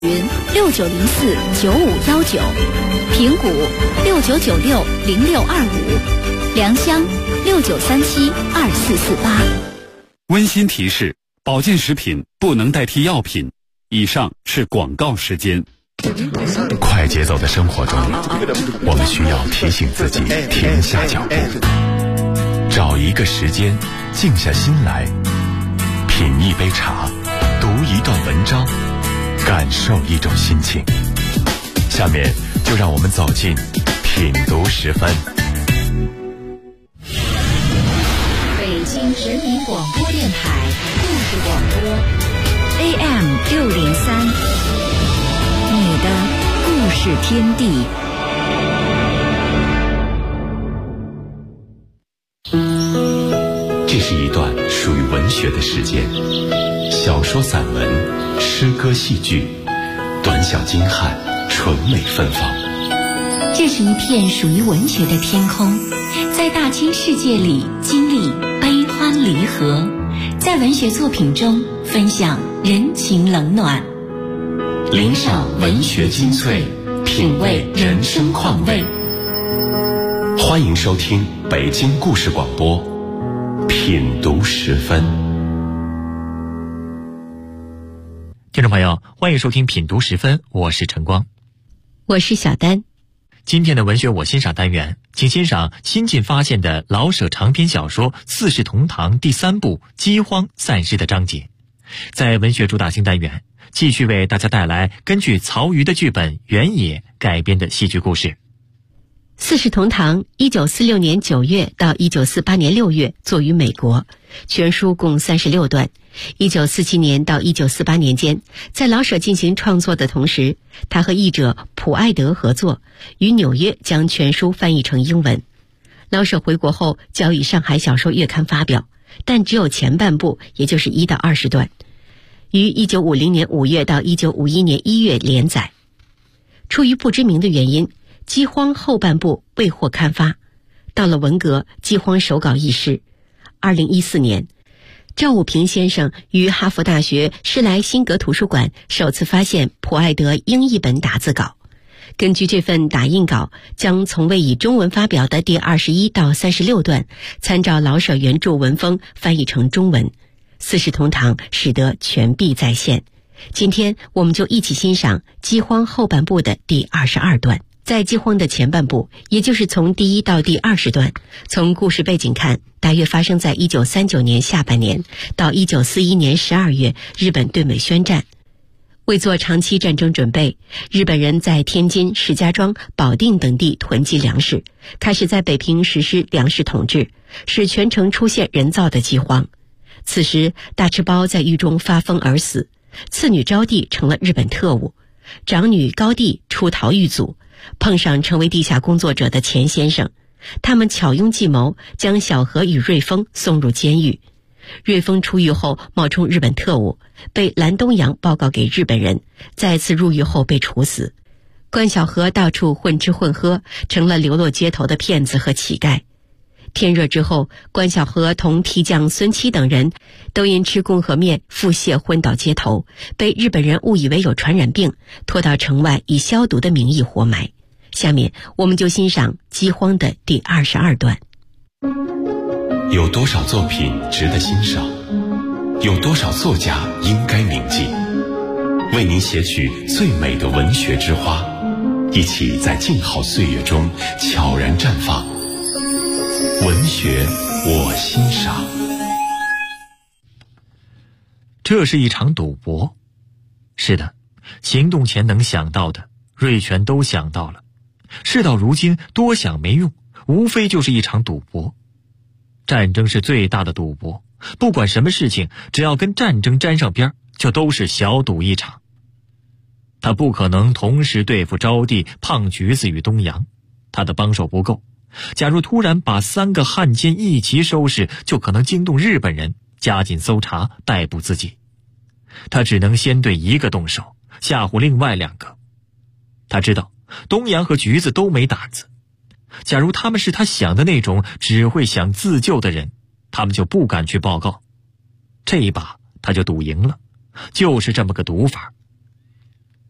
云69049519，平谷69960625，良乡69372448。 温馨提示：保健食品不能代替药品。以上是广告时间。 快节奏的生活中，我们需要提醒自己停下脚步，找一个时间，静下心来，品一杯茶，读一段文章，感受一种心情。下面就让我们走进品读10分。 北京人民广播电台故事广播 AM 603，你的故事天地。 这是一段属于文学的时间，小说、散文、诗歌、戏剧，短小精悍，纯美芬芳。 这是一片属于文学的天空，在大千世界里经历悲欢离合，在文学作品中分享人情冷暖， 聆赏文学精粹，品味人生况味。欢迎收听北京故事广播品读10分。 听众朋友，欢迎收听品读10分，我是晨光， 我是小丹。 今天的文学我欣赏单元，请欣赏新近发现的老舍长篇小说《四世同堂》第3部《饥荒散失》的章节。在文学主打新单元，继续为大家带来根据曹禺的剧本《原野》改编的戏剧故事。 四世同堂1946年9月到1948年6月作于美国，全书共36段。1947年到1948年间，在老舍进行创作的同时，他和译者普爱德合作，于纽约将全书翻译成英文。老舍回国后交予上海小说月刊发表，但只有前半部，也就是1到20段，于1950年5月到1951年1月连载。出于不知名的原因，饥荒后半部未获刊发，到了文革，饥荒手稿易逝。2014年，赵武平先生于哈佛大学施莱辛格图书馆首次发现普爱德英译本打字稿，根据这份打印稿，将从未以中文发表的第21到36段，参照老舍原著文风翻译成中文，四世同堂使得全璧再现。今天我们就一起欣赏饥荒后半部的第22段。在饥荒的前半部，也就是从第1到第20段，从故事背景看，大约发生在1939年下半年到1941年12月，日本对美宣战。为做长期战争准备，日本人在天津、石家庄、保定等地囤积粮食，开始在北平实施粮食统治，使全城出现人造的饥荒。此时，大赤胞在狱中发疯而死，次女招娣成了日本特务，长女高娣出逃狱卒，碰上成为地下工作者的钱先生，他们巧用计谋，将小何与瑞丰送入监狱。瑞丰出狱后冒充日本特务，被蓝东阳报告给日本人，再次入狱后被处死。关小何到处混吃混喝，成了流落街头的骗子和乞丐。天热之后，关小何同皮匠孙七等人都因吃共和面腹泻昏倒街头，被日本人误以为有传染病，拖到城外以消毒的名义活埋。下面我们就欣赏饥荒的第22段。 有多少作品值得欣赏？有多少作家应该铭记？为您写取最美的文学之花，一起在静好岁月中悄然绽放。文学我欣赏。 这是一场赌博。是的，行动前能想到的，瑞全都想到了。事到如今，多想没用，无非就是一场赌博。战争是最大的赌博，不管什么事情，只要跟战争沾上边，就都是小赌一场。他不可能同时对付招娣、胖橘子与东阳，他的帮手不够。假如突然把3个汉奸一齐收拾，就可能惊动日本人，加紧搜查，逮捕自己。他只能先对一个动手，吓唬另外2个。他知道东阳和橘子都没胆子，假如他们是他想的那种只会想自救的人，他们就不敢去报告。这一把他就赌赢了，就是这么个赌法。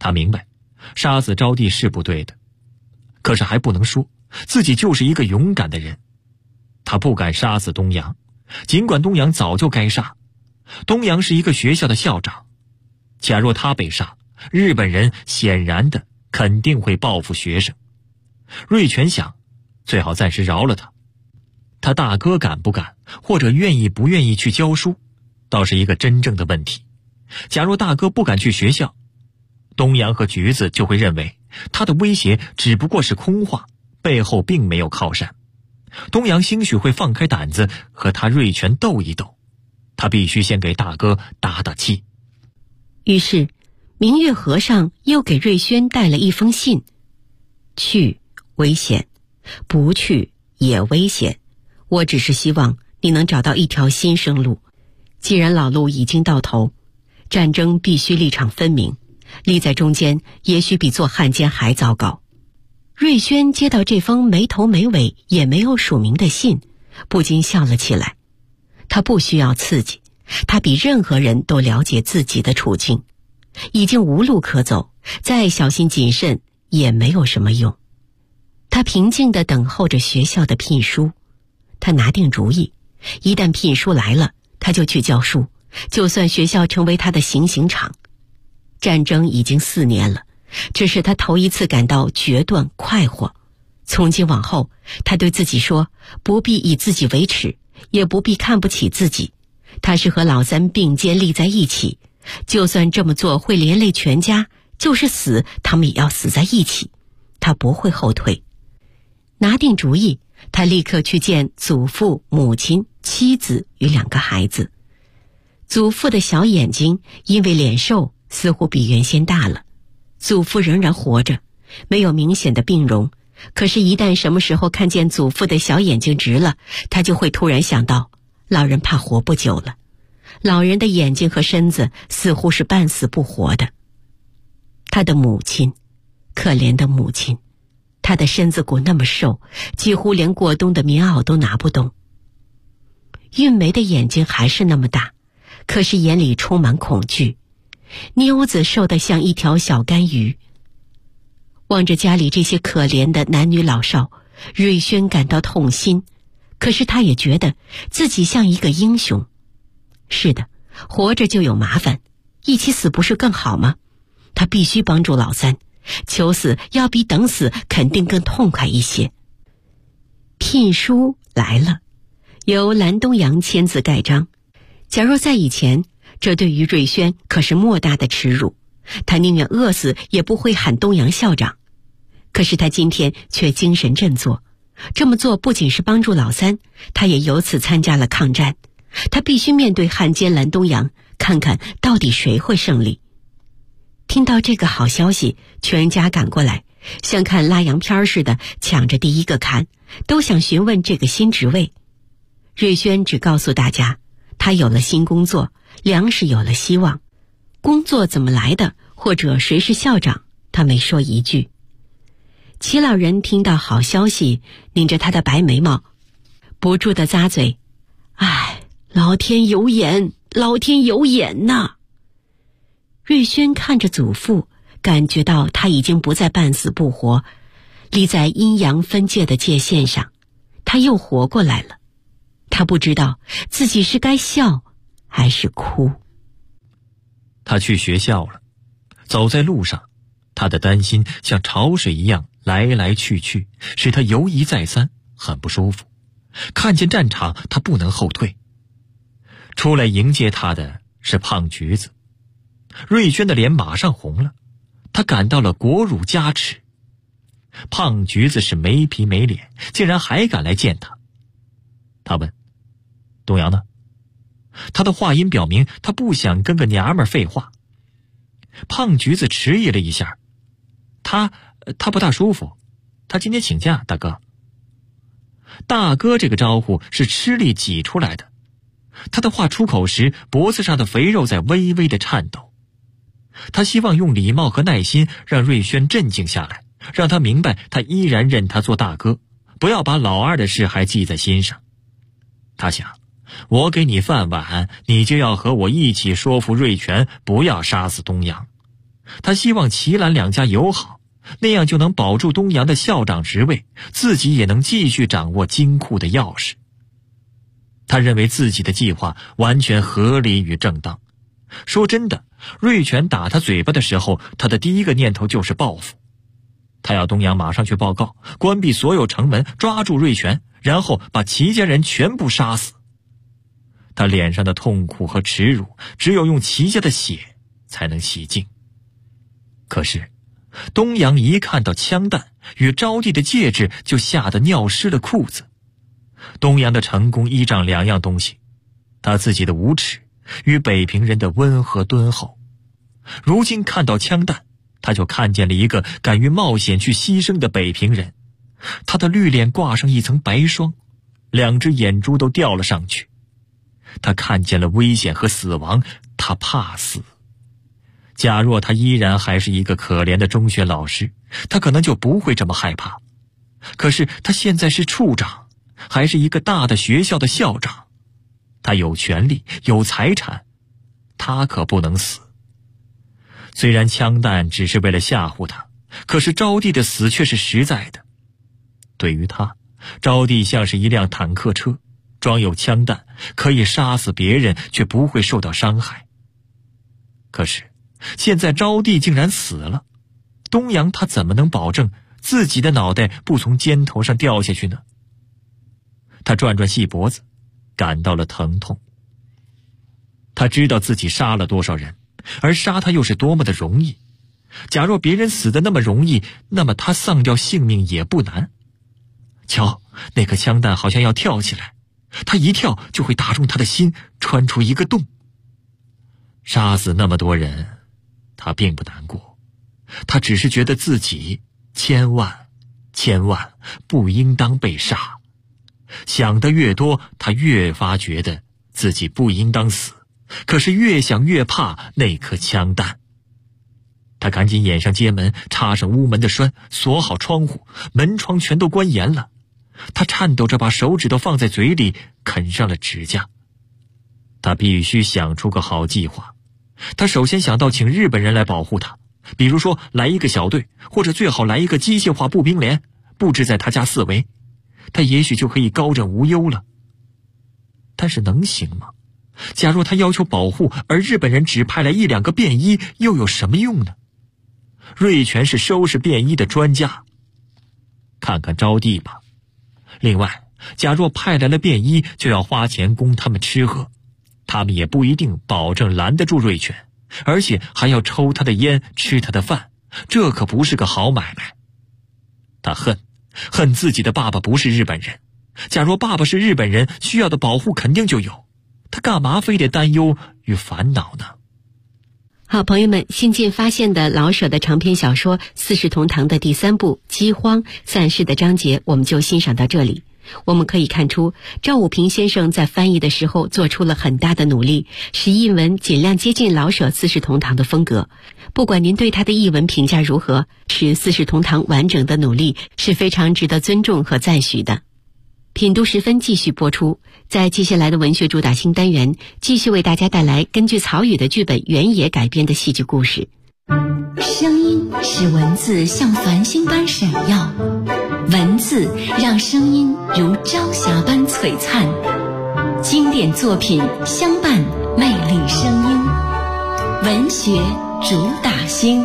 他明白杀死招娣是不对的，可是还不能说自己就是一个勇敢的人。他不敢杀死东阳，尽管东阳早就该杀。东阳是一个学校的校长，假若他被杀，日本人显然的肯定会报复学生。瑞全想，最好暂时饶了他。他大哥敢不敢，或者愿意不愿意去教书，倒是一个真正的问题。假若大哥不敢去学校，东阳和橘子就会认为他的威胁只不过是空话，背后并没有靠山。东阳兴许会放开胆子和他瑞全斗一斗，他必须先给大哥打打气。 于是明月和尚又给瑞轩带了一封信，去危险，不去也危险，我只是希望你能找到一条新生路。既然老路已经到头，战争必须立场分明，立在中间也许比做汉奸还糟糕。瑞轩接到这封没头没尾也没有署名的信，不禁笑了起来。他不需要刺激，他比任何人都了解自己的处境，已经无路可走，再小心谨慎也没有什么用。他平静地等候着学校的聘书，他拿定主意，一旦聘书来了，他就去教书，就算学校成为他的行刑场。战争已经4年了，这是他头一次感到决断快活。从今往后，他对自己说，不必以自己为耻，也不必看不起自己。他是和老三并肩立在一起，就算这么做会连累全家，就是死，他们也要死在一起。他不会后退。拿定主意，他立刻去见祖父、母亲、妻子与2个孩子。祖父的小眼睛因为脸瘦，似乎比原先大了。祖父仍然活着，没有明显的病容，可是一旦什么时候看见祖父的小眼睛直了，他就会突然想到，老人怕活不久了。老人的眼睛和身子似乎是半死不活的。他的母亲，可怜的母亲，她的身子骨那么瘦，几乎连过冬的棉袄都拿不动。韵梅的眼睛还是那么大，可是眼里充满恐惧。妞子瘦得像一条小干鱼。望着家里这些可怜的男女老少，瑞轩感到痛心，可是他也觉得自己像一个英雄。是的，活着就有麻烦，一起死不是更好吗？他必须帮助老三，求死要比等死肯定更痛快一些。聘书来了，由蓝东阳签字盖章。假若在以前，这对于瑞轩可是莫大的耻辱，他宁愿饿死也不会喊东阳校长。可是他今天却精神振作，这么做不仅是帮助老三，他也由此参加了抗战。他必须面对汉奸蓝东阳，看看到底谁会胜利。听到这个好消息，全家赶过来，像看拉洋片似的抢着第一个看，都想询问这个新职位。瑞轩只告诉大家，他有了新工作，粮食有了希望。工作怎么来的，或者谁是校长，他没说一句。齐老人听到好消息，拧着他的白眉毛，不住地咂嘴：唉，老天有眼，老天有眼呐！瑞轩看着祖父，感觉到他已经不再半死不活，立在阴阳分界的界限上，他又活过来了。他不知道自己是该笑还是哭。 他去学校了，走在路上，他的担心像潮水一样来来去去，使他犹疑再三，很不舒服。看见战场，他不能后退。出来迎接他的是胖橘子。瑞轩的脸马上红了，他感到了国辱加持。胖橘子是没皮没脸，竟然还敢来见他。他问：东阳呢？他的话音表明他不想跟个娘们废话。胖橘子迟疑了一下，他不大舒服，他今天请假。大哥，大哥这个招呼是吃力挤出来的。他的话出口时，脖子上的肥肉在微微的颤抖。他希望用礼貌和耐心让瑞轩镇静下来，让他明白他依然认他做大哥，不要把老二的事还记在心上。他想，我给你饭碗，你就要和我一起说服瑞全不要杀死东阳。 他希望齐兰两家友好，那样就能保住东阳的校长职位，自己也能继续掌握金库的钥匙。他认为自己的计划完全合理与正当。说真的，瑞全打他嘴巴的时候，他的第一个念头就是报复。他要东阳马上去报告，关闭所有城门，抓住瑞全，然后把齐家人全部杀死。他脸上的痛苦和耻辱，只有用齐家的血才能洗净。可是东阳一看到枪弹与招娣的戒指，就吓得尿湿了裤子。东阳的成功依仗两样东西，他自己的无耻与北平人的温和敦厚。如今看到枪弹，他就看见了一个敢于冒险去牺牲的北平人。他的绿脸挂上一层白霜，两只眼珠都掉了上去。他看见了危险和死亡，他怕死。假若他依然还是一个可怜的中学老师，他可能就不会这么害怕。可是他现在是处长，还是一个大的学校的校长，他有权利，有财产，他可不能死。虽然枪弹只是为了吓唬他，可是招娣的死却是实在的。对于他，招娣像是一辆坦克车，装有枪弹，可以杀死别人，却不会受到伤害。可是现在招娣竟然死了，东阳他怎么能保证自己的脑袋不从肩头上掉下去呢？他转转细脖子，感到了疼痛。他知道自己杀了多少人，而杀他又是多么的容易。假若别人死得那么容易，那么他丧掉性命也不难。瞧，那颗枪弹好像要跳起来，他一跳就会打中他的心，穿出一个洞。杀死那么多人，他并不难过，他只是觉得自己千万不应当被杀。想得越多，他越发觉得自己不应当死，可是越想越怕那颗枪弹。他赶紧掩上街门，插上屋门的栓，锁好窗户，门窗全都关严了。他颤抖着把手指头放在嘴里，啃上了指甲。他必须想出个好计划。他首先想到请日本人来保护他，比如说来一个小队，或者最好来一个机械化步兵连，布置在他家四围，他也许就可以高枕无忧了。但是能行吗？假若他要求保护，而日本人只派来1、2个便衣，又有什么用呢？瑞全是收拾便衣的专家，看看招娣吧。另外，假若派来了便衣，就要花钱供他们吃喝，他们也不一定保证拦得住瑞全，而且还要抽他的烟，吃他的饭，这可不是个好买卖。他恨自己的爸爸不是日本人，假若爸爸是日本人，需要的保护肯定就有，他干嘛非得担忧与烦恼呢？ 好，朋友们，新近发现的老舍的长篇小说《四世同堂》的第3部《饥荒散失》的章节，我们就欣赏到这里。我们可以看出，赵武平先生在翻译的时候做出了很大的努力，使译文尽量接近老舍《四世同堂》的风格。不管您对他的译文评价如何，使《四世同堂》完整的努力是非常值得尊重和赞许的。品读时分继续播出，在接下来的文学主打新单元，继续为大家带来根据曹禺的剧本原野改编的戏剧故事。 声音使文字像繁星般闪耀，文字让声音如朝霞般璀璨。经典作品相伴，魅力声音，文学主打星。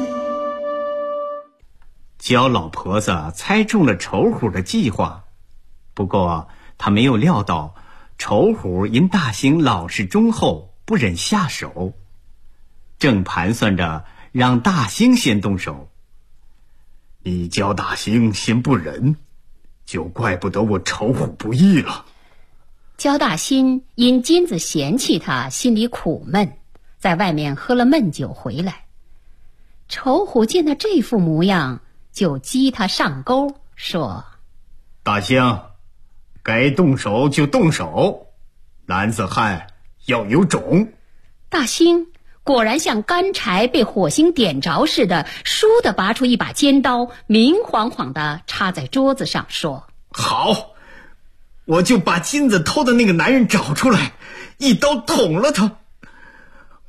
焦老婆子猜中了丑虎的计划，不过他没有料到丑虎因大兴老实忠厚，不忍下手，正盘算着让大兴先动手。你焦大兴先不仁，就怪不得我丑虎不义了。 焦大兴因金子嫌弃他，心里苦闷，在外面喝了闷酒回来。丑虎见他这副模样，就激他上钩，说： 大兴，该动手就动手，男子汉要有种。 大兴果然像干柴被火星点着似的，倏地拔出一把尖刀，明晃晃地插在桌子上，说： 好，我就把金子偷的那个男人找出来，一刀捅了他。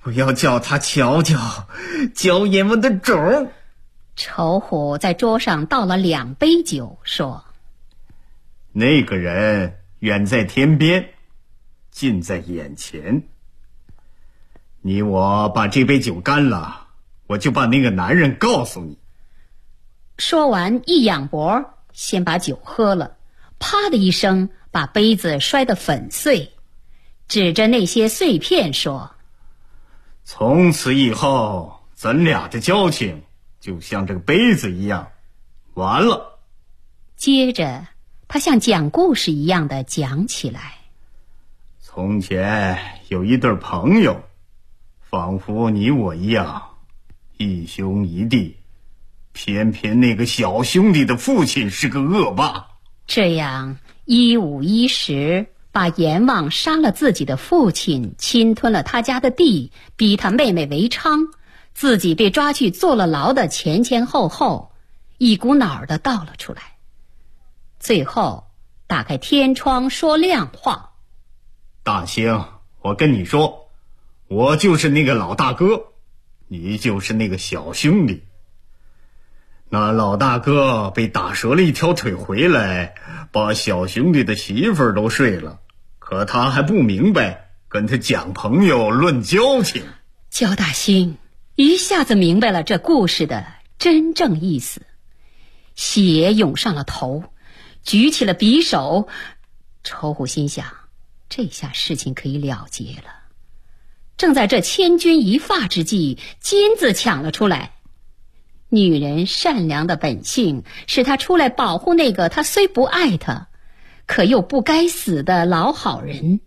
我要叫他瞧瞧椒盐王的种。 丑虎在桌上倒了2杯酒，说： 那个人远在天边，近在眼前。你我把这杯酒干了，我就把那个男人告诉你。 说完一仰脖，先把酒喝了，啪的一声把杯子摔得粉碎，指着那些碎片说： 从此以后咱俩的交情就像这个杯子一样，完了。 接着他像讲故事一样的讲起来。 从前有一对朋友，仿佛你我一样，一兄一弟，偏偏那个小兄弟的父亲是个恶霸。 这样1、5、1、10把阎王杀了自己的父亲，侵吞了他家的地，逼他妹妹为娼，自己被抓去坐了牢的前前后后，一股脑儿的道了出来。最后打开天窗说亮话： 大兴，我跟你说，我就是那个老大哥，你就是那个小兄弟。那老大哥被打折了一条腿回来，把小兄弟的媳妇儿都睡了，可他还不明白，跟他讲朋友论交情。 焦大兴一下子明白了这故事的真正意思，血涌上了头，举起了匕首。丑虎心想，这下事情可以了结了。正在这千钧一发之际，金子抢了出来。女人善良的本性使她出来保护那个她虽不爱他，可又不该死的老好人。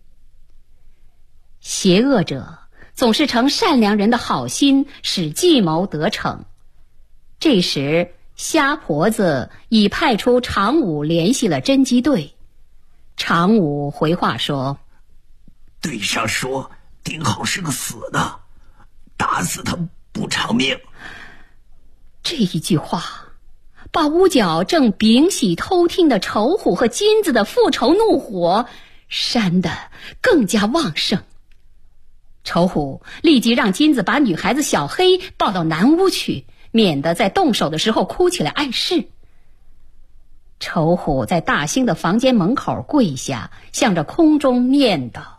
邪恶者总是乘善良人的好心，使计谋得逞。这时瞎婆子已派出常武联系了侦缉队。常武回话说： 队上说丁浩是个死的，打死他不偿命。 这一句话把屋角正屏息偷听的丑虎和金子的复仇怒火煽得更加旺盛。丑虎立即让金子把女孩子小黑抱到南屋去，免得在动手的时候哭起来碍事。丑虎在大兴的房间门口跪下，向着空中念叨：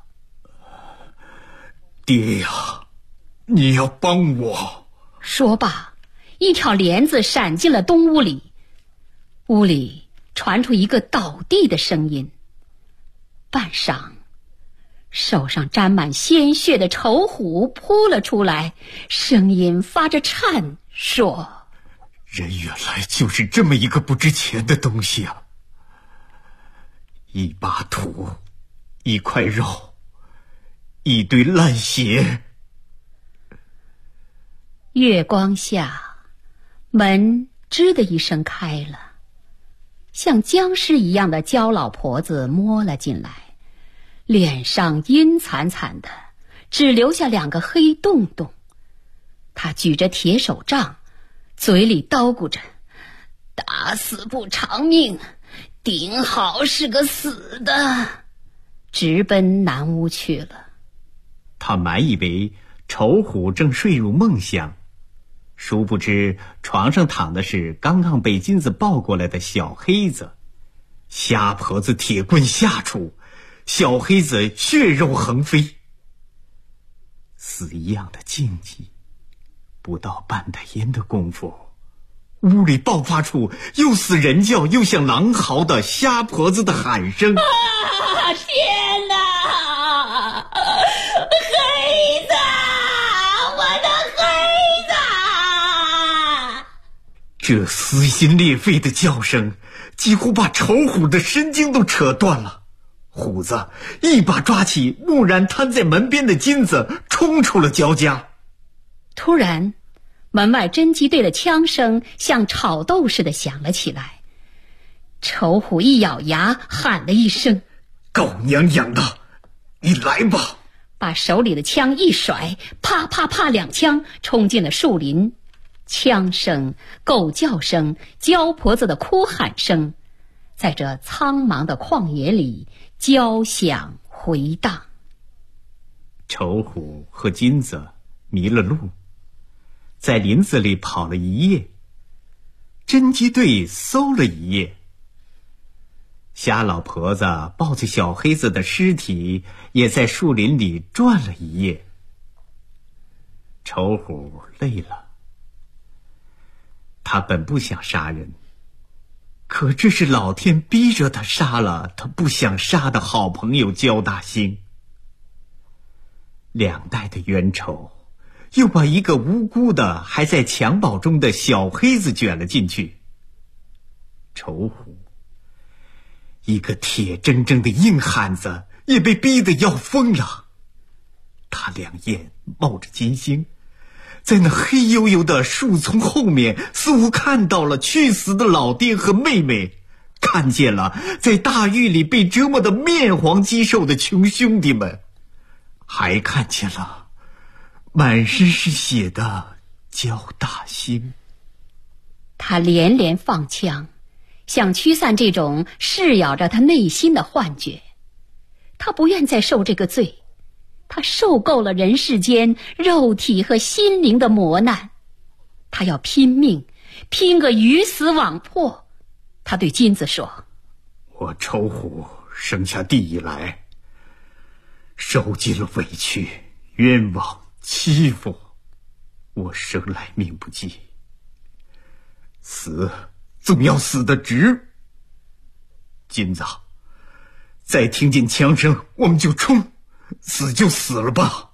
爹呀，你要帮我。 说罢，一条帘子闪进了东屋里，屋里传出一个倒地的声音。半晌，手上沾满鲜血的丑虎扑了出来，声音发着颤说： 人原来就是这么一个不值钱的东西啊！一把土，一块肉，一堆烂血。 月光下，门吱的一声开了，像僵尸一样的焦老婆子摸了进来，脸上阴惨惨的，只留下2个黑洞洞。她举着铁手杖，嘴里叨咕着：打死不偿命，丁浩是个死的，直奔南屋去了。 他满以为丑虎正睡入梦乡，殊不知床上躺的是刚刚被金子抱过来的小黑子。瞎婆子铁棍下出，小黑子血肉横飞。死一样的静寂，不到半袋烟的功夫，屋里爆发出又似人叫又像狼嚎的瞎婆子的喊声。 天哪！黑子，我的黑子！ 这撕心裂肺的叫声几乎把丑虎的神经都扯断了。虎子一把抓起木然摊在门边的金子，冲出了焦家。 突然，门外侦缉队的枪声像炒豆似的响了起来。丑虎一咬牙，喊了一声： 狗娘养的，你来吧！ 把手里的枪一甩，啪啪啪2枪冲进了树林。枪声、狗叫声、焦婆子的哭喊声，在这苍茫的旷野里交响回荡。 丑虎和金子迷了路，在林子里跑了一夜。侦缉队搜了一夜。瞎老婆子抱着小黑子的尸体，也在树林里转了一夜。丑虎累了，他本不想杀人，可这是老天逼着他杀了他不想杀的好朋友焦大兴。2代的冤仇，又把一个无辜的还在襁褓中的小黑子卷了进去。丑虎，一个铁铮铮的硬汉子，也被逼得要疯了。他2眼冒着金星，在那黑黝黝的树丛后面，似乎看到了去死的老爹和妹妹，看见了在大狱里被折磨得面黄肌瘦的穷兄弟们，还看见了满身是血的焦大兴。 他连连放枪，想驱散这种噬咬着他内心的幻觉。他不愿再受这个罪，他受够了人世间肉体和心灵的磨难，他要拼命，拼个鱼死网破。他对金子说： 我丑虎生下地以来，受尽了委屈、冤枉、欺负，我生来命不济，死总要死得值。金子，再听见枪声我们就冲，死就死了吧。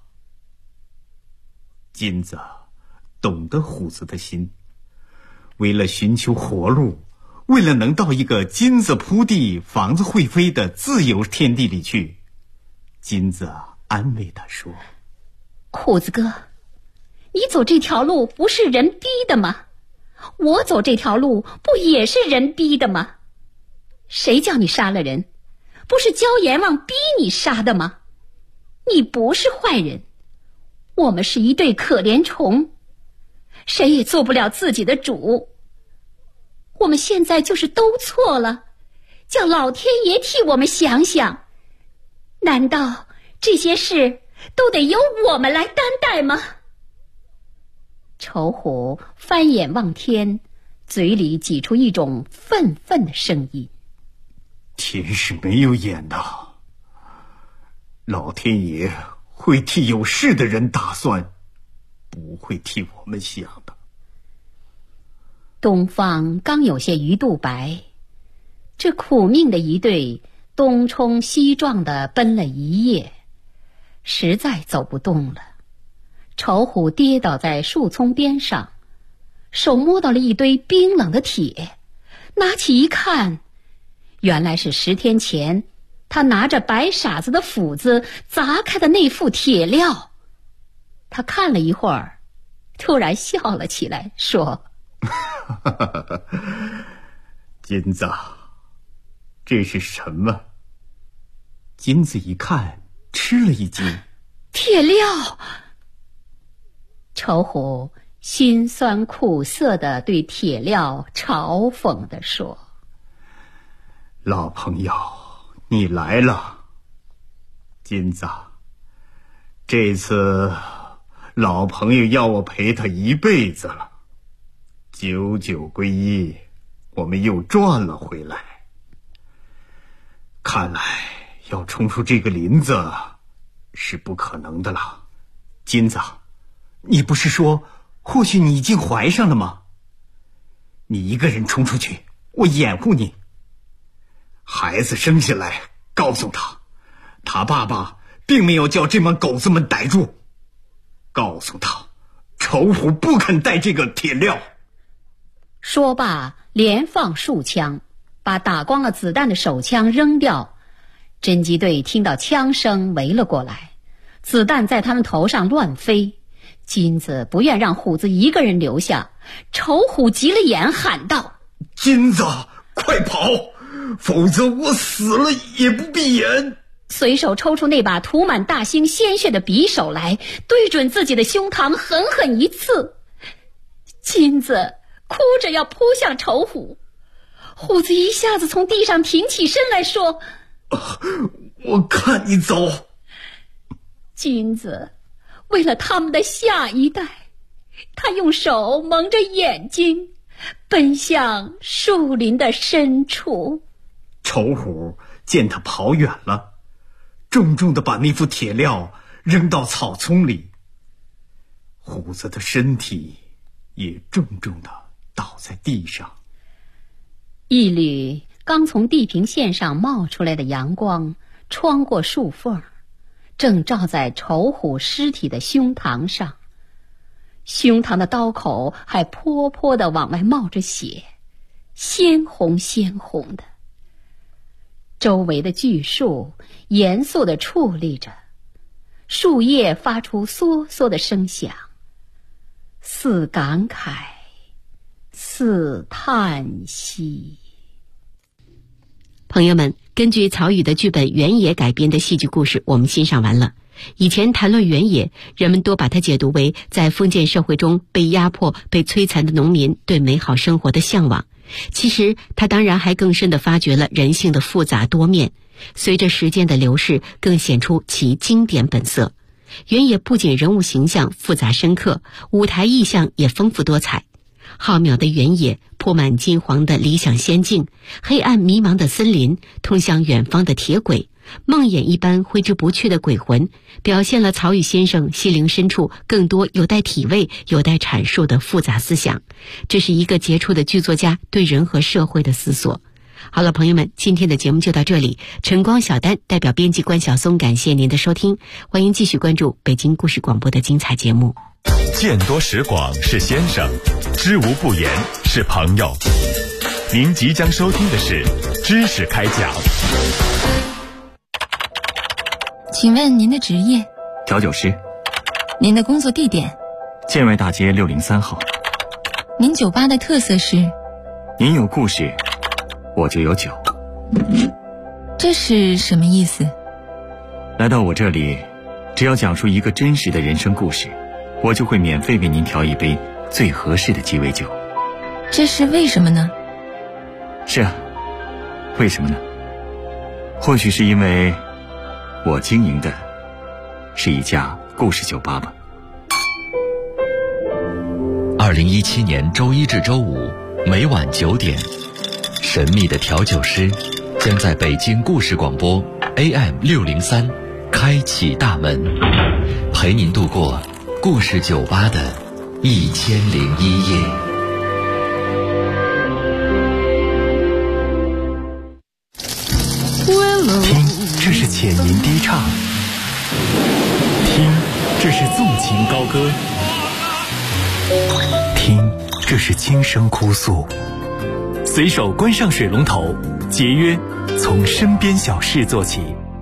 金子懂得虎子的心，为了寻求活路，为了能到一个金子铺地、房子会飞的自由天地里去，金子安慰他说： 虎子哥，你走这条路不是人逼的吗？我走这条路不也是人逼的吗？谁叫你杀了人？不是焦阎王逼你杀的吗？你不是坏人，我们是一对可怜虫，谁也做不了自己的主。我们现在就是都错了，叫老天爷替我们想想，难道这些事都得由我们来担待吗？丑虎翻眼望天，嘴里挤出一种愤愤的声音： 天是没有眼的，老天爷会替有事的人打算，不会替我们想的。 东方刚有些鱼肚白，这苦命的一队东冲西撞地奔了一夜，实在走不动了。丑虎跌倒在树丛边上，手摸到了一堆冰冷的铁，拿起一看，原来是10天前他拿着白傻子的斧子砸开的那副铁镣。他看了一会儿，突然笑了起来，说： 金子，这是什么？金子一看，吃了一惊。 铁镣！丑虎心酸苦涩地对铁镣嘲讽地说： 老朋友，你来了。金子，这次老朋友要我陪他一辈子了，久久归一，我们又赚了回来。看来要冲出这个林子是不可能的了。金子，你不是说或许你已经怀上了吗？你一个人冲出去，我掩护你。孩子生下来，告诉他，他爸爸并没有叫这帮狗子们逮住。告诉他，丑虎不肯带这个铁镣。 说罢，连放数枪，把打光了子弹的手枪扔掉。侦缉队听到枪声围了过来，子弹在他们头上乱飞。金子不愿让虎子一个人留下，丑虎急了眼，喊道： 金子，快跑，否则我死了也不闭眼。 随手抽出那把涂满大兴鲜血的匕首来，对准自己的胸膛狠狠一刺。金子哭着要扑向丑虎，虎子一下子从地上挺起身来说： 我看你走。 金子， 为了他们的下一代，他用手蒙着眼睛，奔向树林的深处。 丑虎见他跑远了，重重地把那副铁镣扔到草丛里，虎子的身体也重重地倒在地上。 一缕刚从地平线上冒出来的阳光穿过树缝，正照在丑虎尸体的胸膛上，胸膛的刀口还泼泼地往外冒着血，鲜红鲜红的。周围的巨树严肃地矗立着，树叶发出嗦嗦的声响，似感慨，似叹息。 朋友们，根据曹禺的剧本《原野》改编的戏剧故事我们欣赏完了。以前谈论原野，人们多把它解读为在封建社会中被压迫、被摧残的农民对美好生活的向往。其实它当然还更深地发掘了人性的复杂多面，随着时间的流逝，更显出其经典本色。原野不仅人物形象复杂深刻，舞台意象也丰富多彩。浩渺的原野，铺满金黄的理想仙境，黑暗迷茫的森林，通向远方的铁轨，梦魇一般挥之不去的鬼魂，表现了曹禺先生心灵深处更多有待体味、有待阐述的复杂思想。这是一个杰出的剧作家对人和社会的思索。好了，朋友们，今天的节目就到这里。晨光小丹代表编辑关晓松感谢您的收听，欢迎继续关注北京故事广播的精彩节目。 见多识广是先生，知无不言是朋友。您即将收听的是知识开讲。 请问您的职业？ 调酒师。 您的工作地点？ 建外大街603号。 您酒吧的特色是？ 您有故事，我就有酒。 这是什么意思？ 来到我这里，只要讲述一个真实的人生故事，我就会免费为您调一杯最合适的鸡尾酒。 这是为什么呢？ 是啊，为什么呢？或许是因为我经营的是一家故事酒吧吧。 2017年周一至周五每晚9点，神秘的调酒师将在北京故事广播 AM603开启大门，陪您度过故事酒吧的1001夜。 听，这是浅吟低唱；听，这是纵情高歌；听，这是轻声哭诉。随手关上水龙头，节约从身边小事做起。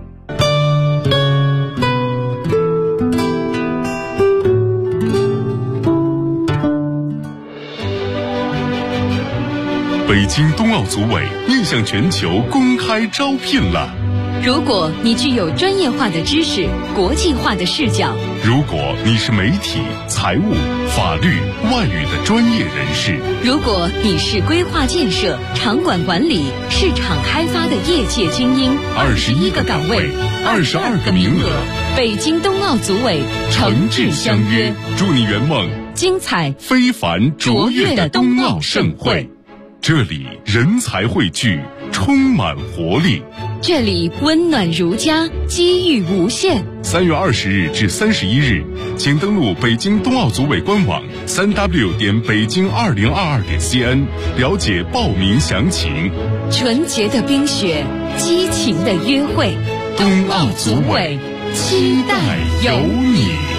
北京冬奥组委面向全球公开招聘了。 如果你具有专业化的知识、国际化的视角， 如果你是媒体、财务、法律、外语的专业人士， 如果你是规划建设、场馆管理、市场开发的业界精英，21个岗位，22个名额，北京冬奥组委诚挚相约， 祝你圆梦精彩、 非凡、卓越的冬奥盛会。这里人才汇聚，充满活力。 这里温暖如家，机遇无限。 3月20日至31日，请登录北京冬奥组委官网3w.北京2022.cn 了解报名详情。 纯洁的冰雪，激情的约会， 冬奥组委期待有你。